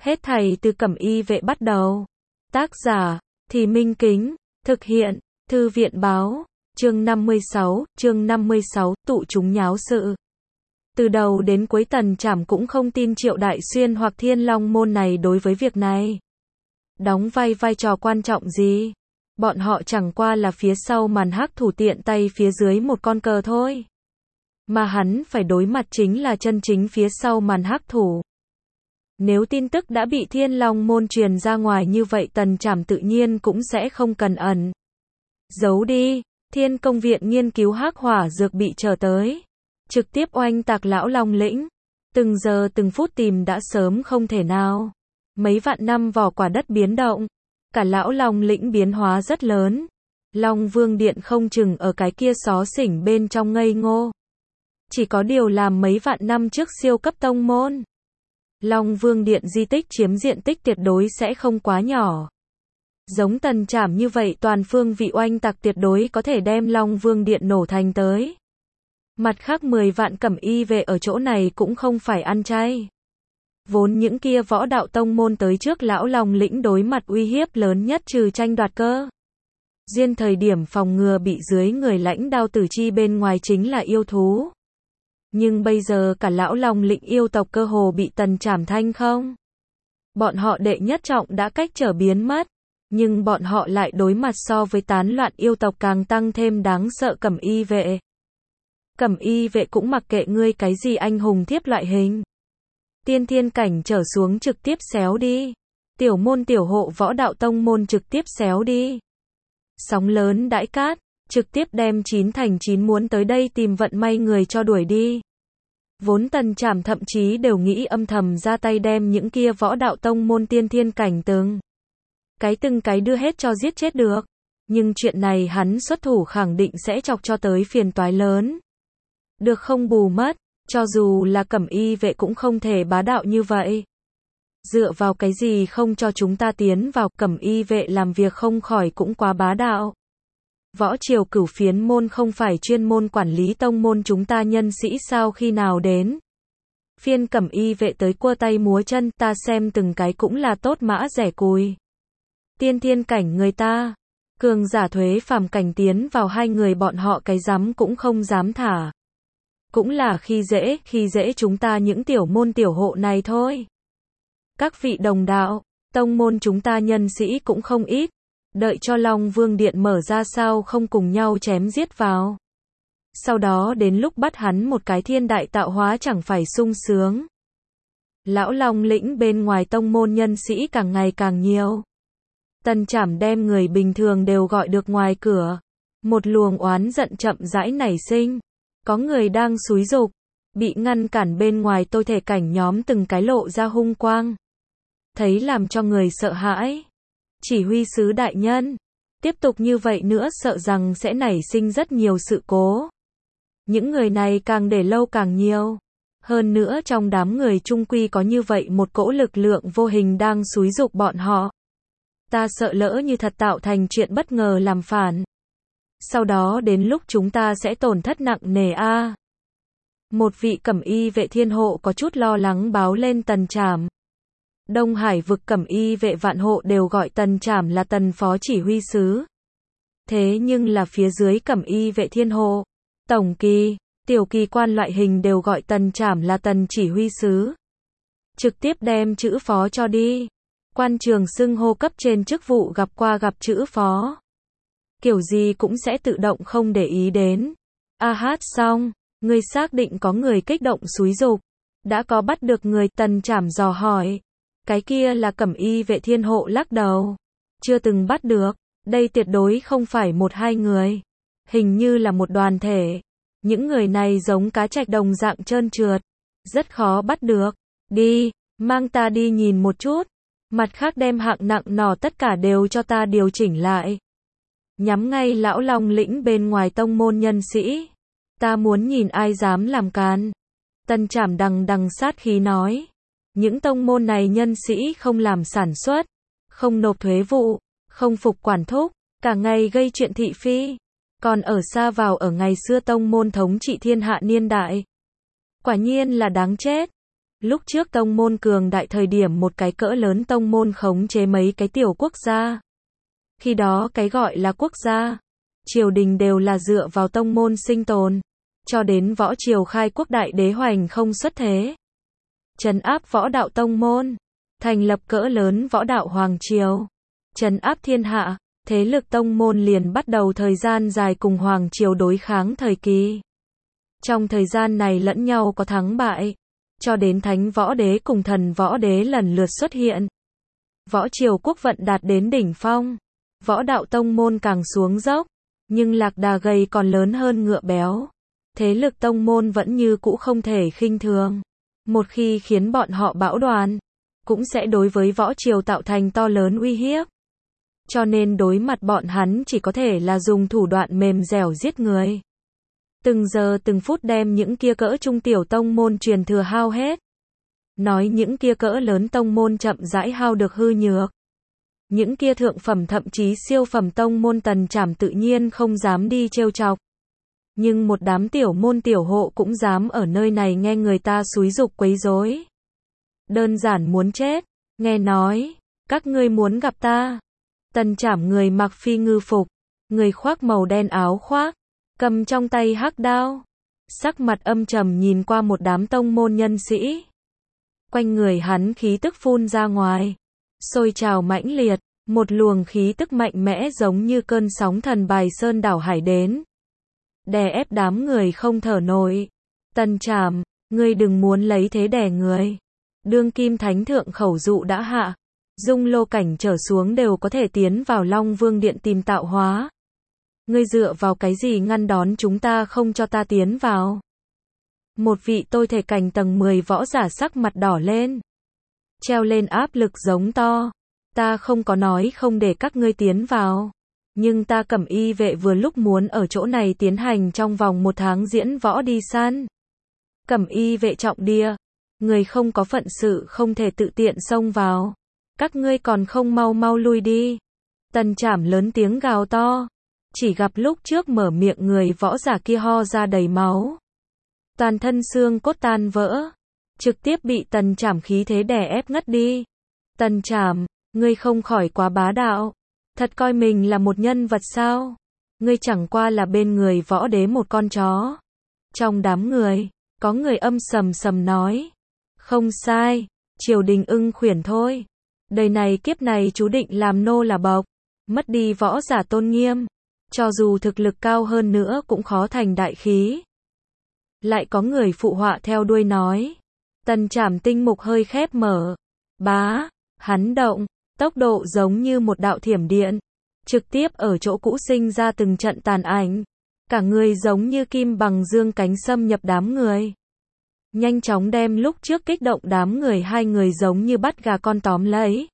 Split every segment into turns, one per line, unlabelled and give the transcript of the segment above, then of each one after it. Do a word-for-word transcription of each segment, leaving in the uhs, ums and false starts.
Hết thảy từ Cẩm Y Vệ bắt đầu. Tác giả, Thì Minh Kính, thực hiện, Thư viện báo, chương năm mươi sáu, chương năm mươi sáu, tụ chúng nháo sự. Từ đầu đến cuối Tần Trảm cũng không tin Triệu Đại Xuyên hoặc Thiên Long Môn này đối với việc này đóng vai vai trò quan trọng gì. Bọn họ chẳng qua là phía sau màn hắc thủ tiện tay phía dưới một con cờ thôi. Mà hắn phải đối mặt chính là chân chính phía sau màn hắc thủ. Nếu tin tức đã bị Thiên Long Môn truyền ra ngoài như vậy Tần Trảm tự nhiên cũng sẽ không cần ẩn giấu đi. Thiên Công Viện nghiên cứu hắc hỏa dược bị trở tới, trực tiếp oanh tạc Lão Long Lĩnh. Từng giờ từng phút tìm đã sớm không thể nào. Mấy vạn năm vỏ quả đất biến động, cả Lão Long Lĩnh biến hóa rất lớn. Long Vương Điện không chừng ở cái kia xó xỉnh bên trong ngây ngô. Chỉ có điều làm mấy vạn năm trước siêu cấp tông môn. Long Vương Điện di tích chiếm diện tích tuyệt đối sẽ không quá nhỏ. Giống Tần Trảm như vậy toàn phương vị oanh tạc tuyệt đối có thể đem Long Vương Điện nổ thành tới. Mặt khác mười vạn Cẩm Y Vệ ở chỗ này cũng không phải ăn chay. Vốn những kia võ đạo tông môn tới trước Lão Long Lĩnh đối mặt uy hiếp lớn nhất trừ tranh đoạt cơ duyên thời điểm phòng ngừa bị dưới người lãnh đao tử chi bên ngoài chính là yêu thú. Nhưng bây giờ cả Lão Long Lĩnh yêu tộc cơ hồ bị Tần Trảm thanh không. Bọn họ đệ nhất trọng đã cách trở biến mất. Nhưng bọn họ lại đối mặt so với tán loạn yêu tộc càng tăng thêm đáng sợ Cẩm Y Vệ. Cẩm Y Vệ cũng mặc kệ ngươi cái gì anh hùng thiếp loại hình. Tiên thiên cảnh trở xuống trực tiếp xéo đi. Tiểu môn tiểu hộ võ đạo tông môn trực tiếp xéo đi. Sóng lớn đãi cát, trực tiếp đem chín thành chín muốn tới đây tìm vận may người cho đuổi đi. Vốn Tần Trảm thậm chí đều nghĩ âm thầm ra tay đem những kia võ đạo tông môn tiên thiên cảnh từng cái từng cái đưa hết cho giết chết được. Nhưng chuyện này hắn xuất thủ khẳng định sẽ chọc cho tới phiền toái lớn. Được không bù mất, cho dù là Cẩm Y Vệ cũng không thể bá đạo như vậy. Dựa vào cái gì không cho chúng ta tiến vào, Cẩm Y Vệ làm việc không khỏi cũng quá bá đạo. Võ triều cửu phiến môn không phải chuyên môn quản lý tông môn chúng ta nhân sĩ sao, khi nào đến phiên Cẩm Y Vệ tới cua tay múa chân, ta xem từng cái cũng là tốt mã rẻ cùi. Tiên thiên cảnh người ta, cường giả thuế phàm cảnh tiến vào hai người bọn họ cái dám cũng không dám thả. Cũng là khi dễ, khi dễ chúng ta những tiểu môn tiểu hộ này thôi. Các vị đồng đạo, tông môn chúng ta nhân sĩ cũng không ít. Đợi cho Long Vương Điện mở ra sao không cùng nhau chém giết vào. Sau đó đến lúc bắt hắn một cái thiên đại tạo hóa chẳng phải sung sướng. Lão Long Lĩnh bên ngoài tông môn nhân sĩ càng ngày càng nhiều. Tần Trảm đem người bình thường đều gọi được ngoài cửa. Một luồng oán giận chậm rãi nảy sinh. Có người đang xúi giục, bị ngăn cản bên ngoài tôi thể cảnh nhóm từng cái lộ ra hung quang. Thấy làm cho người sợ hãi. Chỉ huy sứ đại nhân, tiếp tục như vậy nữa sợ rằng sẽ nảy sinh rất nhiều sự cố. Những người này càng để lâu càng nhiều. Hơn nữa trong đám người trung quy có như vậy một cỗ lực lượng vô hình đang xúi giục bọn họ. Ta sợ lỡ như thật tạo thành chuyện bất ngờ làm phản. Sau đó đến lúc chúng ta sẽ tổn thất nặng nề a. À. Một vị Cẩm Y Vệ thiên hộ có chút lo lắng báo lên Tần Trảm. Đông Hải vực Cẩm Y Vệ vạn hộ đều gọi Tần Trảm là Tần phó chỉ huy sứ. Thế nhưng là phía dưới Cẩm Y Vệ thiên hộ, tổng kỳ, tiểu kỳ quan loại hình đều gọi Tần Trảm là Tần chỉ huy sứ. Trực tiếp đem chữ phó cho đi. Quan trường xưng hô cấp trên chức vụ gặp qua gặp chữ phó. Kiểu gì cũng sẽ tự động không để ý đến. A hát xong, ngươi xác định có người kích động xúi giục. Đã có bắt được người, Tần Trảm dò hỏi. Cái kia là Cẩm Y Vệ thiên hộ lắc đầu. Chưa từng bắt được, đây tuyệt đối không phải một hai người. Hình như là một đoàn thể. Những người này giống cá trạch đồng dạng trơn trượt. Rất khó bắt được. Đi, mang ta đi nhìn một chút. Mặt khác đem hạng nặng nỏ tất cả đều cho ta điều chỉnh lại. Nhắm ngay Lão Long Lĩnh bên ngoài tông môn nhân sĩ. Ta muốn nhìn ai dám làm càn. Tần Trảm đằng đằng sát khí nói. Những tông môn này nhân sĩ không làm sản xuất, không nộp thuế vụ, không phục quản thúc, cả ngày gây chuyện thị phi. Còn ở xa vào ở ngày xưa tông môn thống trị thiên hạ niên đại. Quả nhiên là đáng chết. Lúc trước tông môn cường đại thời điểm một cái cỡ lớn tông môn khống chế mấy cái tiểu quốc gia. Khi đó cái gọi là quốc gia, triều đình đều là dựa vào tông môn sinh tồn. Cho đến võ triều khai quốc đại đế hoành không xuất thế. Trấn áp võ đạo tông môn. Thành lập cỡ lớn võ đạo hoàng triều. Trấn áp thiên hạ. Thế lực tông môn liền bắt đầu thời gian dài cùng hoàng triều đối kháng thời kỳ. Trong thời gian này lẫn nhau có thắng bại. Cho đến thánh võ đế cùng thần võ đế lần lượt xuất hiện. Võ triều quốc vận đạt đến đỉnh phong. Võ đạo tông môn càng xuống dốc. Nhưng lạc đà gầy còn lớn hơn ngựa béo. Thế lực tông môn vẫn như cũ không thể khinh thường. Một khi khiến bọn họ bão đoàn, cũng sẽ đối với võ triều tạo thành to lớn uy hiếp. Cho nên đối mặt bọn hắn chỉ có thể là dùng thủ đoạn mềm dẻo giết người. Từng giờ từng phút đem những kia cỡ trung tiểu tông môn truyền thừa hao hết. Nói những kia cỡ lớn tông môn chậm rãi hao được hư nhược. Những kia thượng phẩm thậm chí siêu phẩm tông môn Tần Trảm tự nhiên không dám đi trêu chọc. Nhưng một đám tiểu môn tiểu hộ cũng dám ở nơi này nghe người ta xúi giục quấy rối. Đơn giản muốn chết. Nghe nói, các ngươi muốn gặp ta. Tần Trảm người mặc phi ngư phục, người khoác màu đen áo khoác, cầm trong tay hắc đao. Sắc mặt âm trầm nhìn qua một đám tông môn nhân sĩ. Quanh người hắn khí tức phun ra ngoài. Sôi trào mãnh liệt, một luồng khí tức mạnh mẽ giống như cơn sóng thần bài sơn đảo hải đến. Đè ép đám người không thở nổi. Tần Trảm, ngươi đừng muốn lấy thế đè người. Đương kim thánh thượng khẩu dụ đã hạ. Dung lô cảnh trở xuống đều có thể tiến vào Long Vương Điện tìm tạo hóa. Ngươi dựa vào cái gì ngăn đón chúng ta không cho ta tiến vào? Một vị tôi thể cảnh tầng mười võ giả sắc mặt đỏ lên. Treo lên áp lực giống to. Ta không có nói không để các ngươi tiến vào. Nhưng ta Cẩm Y vệ vừa lúc muốn ở chỗ này tiến hành trong vòng một tháng diễn võ đi săn. Cẩm Y vệ trọng địa. Người không có phận sự không thể tự tiện xông vào. Các ngươi còn không mau mau lui đi. Tần Trảm lớn tiếng gào to. Chỉ gặp lúc trước mở miệng người võ giả kia ho ra đầy máu. Toàn thân xương cốt tan vỡ. Trực tiếp bị Tần Trảm khí thế đè ép ngất đi. Tần Trảm, ngươi không khỏi quá bá đạo. Thật coi mình là một nhân vật sao? Ngươi chẳng qua là bên người võ đế một con chó. Trong đám người, có người âm sầm sầm nói. Không sai, triều đình ưng khuyển thôi. Đời này kiếp này chú định làm nô là bộc. Mất đi võ giả tôn nghiêm. Cho dù thực lực cao hơn nữa cũng khó thành đại khí. Lại có người phụ họa theo đuôi nói. Tần Trảm tinh mục hơi khép mở. Bá, hắn động, tốc độ giống như một đạo thiểm điện. Trực tiếp ở chỗ cũ sinh ra từng trận tàn ảnh. Cả người giống như kim bằng dương cánh xâm nhập đám người. Nhanh chóng đem lúc trước kích động đám người hai người giống như bắt gà con tóm lấy.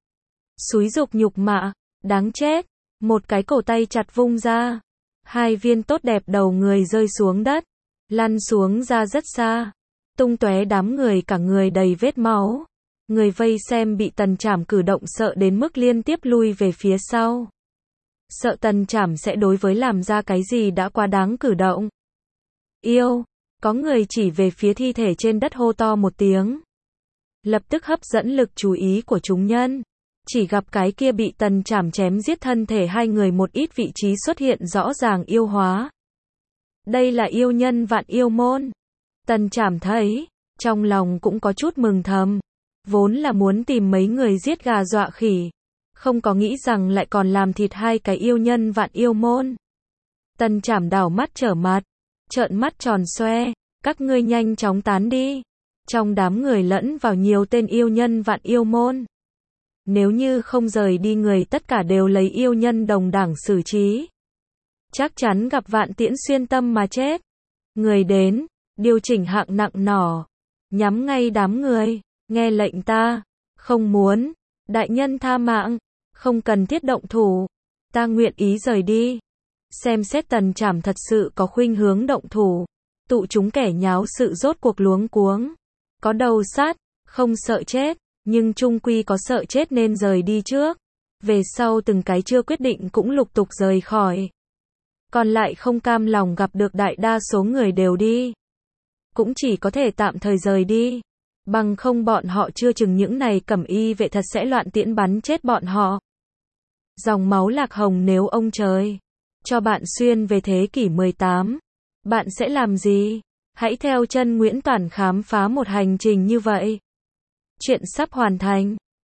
Xúi dục nhục mạ, đáng chết. Một cái cổ tay chặt vung ra. Hai viên tốt đẹp đầu người rơi xuống đất. Lăn xuống ra rất xa. Tung tóe đám người cả người đầy vết máu. Người vây xem bị Tần Trảm cử động sợ đến mức liên tiếp lui về phía sau. Sợ Tần Trảm sẽ đối với làm ra cái gì đã quá đáng cử động. Yêu, có người chỉ về phía thi thể trên đất hô to một tiếng. Lập tức hấp dẫn lực chú ý của chúng nhân. Chỉ gặp cái kia bị Tần Trảm chém giết thân thể hai người một ít vị trí xuất hiện rõ ràng yêu hóa. Đây là yêu nhân Vạn Yêu Môn. Tần Trảm thấy, trong lòng cũng có chút mừng thầm. Vốn là muốn tìm mấy người giết gà dọa khỉ. Không có nghĩ rằng lại còn làm thịt hai cái yêu nhân Vạn Yêu Môn. Tần Trảm đảo mắt trở mặt. Trợn mắt tròn xoe. Các ngươi nhanh chóng tán đi. Trong đám người lẫn vào nhiều tên yêu nhân Vạn Yêu Môn. Nếu như không rời đi người tất cả đều lấy yêu nhân đồng đảng xử trí. Chắc chắn gặp vạn tiễn xuyên tâm mà chết. Người đến, điều chỉnh hạng nặng nỏ. Nhắm ngay đám người, nghe lệnh ta. Không muốn, đại nhân tha mạng. Không cần thiết động thủ. Ta nguyện ý rời đi. Xem xét Tần Trảm thật sự có khuynh hướng động thủ. Tụ chúng kẻ nháo sự rốt cuộc luống cuống. Có đầu sát, không sợ chết. Nhưng chung quy có sợ chết nên rời đi trước. Về sau từng cái chưa quyết định cũng lục tục rời khỏi. Còn lại không cam lòng gặp được đại đa số người đều đi. Cũng chỉ có thể tạm thời rời đi. Bằng không bọn họ chưa chừng những này cẩm y vệ thật sẽ loạn tiễn bắn chết bọn họ. Dòng máu Lạc Hồng nếu ông trời cho bạn xuyên về thế kỷ mười tám, bạn sẽ làm gì? Hãy theo chân Nguyễn Toản khám phá một hành trình như vậy. Chuyện sắp hoàn thành.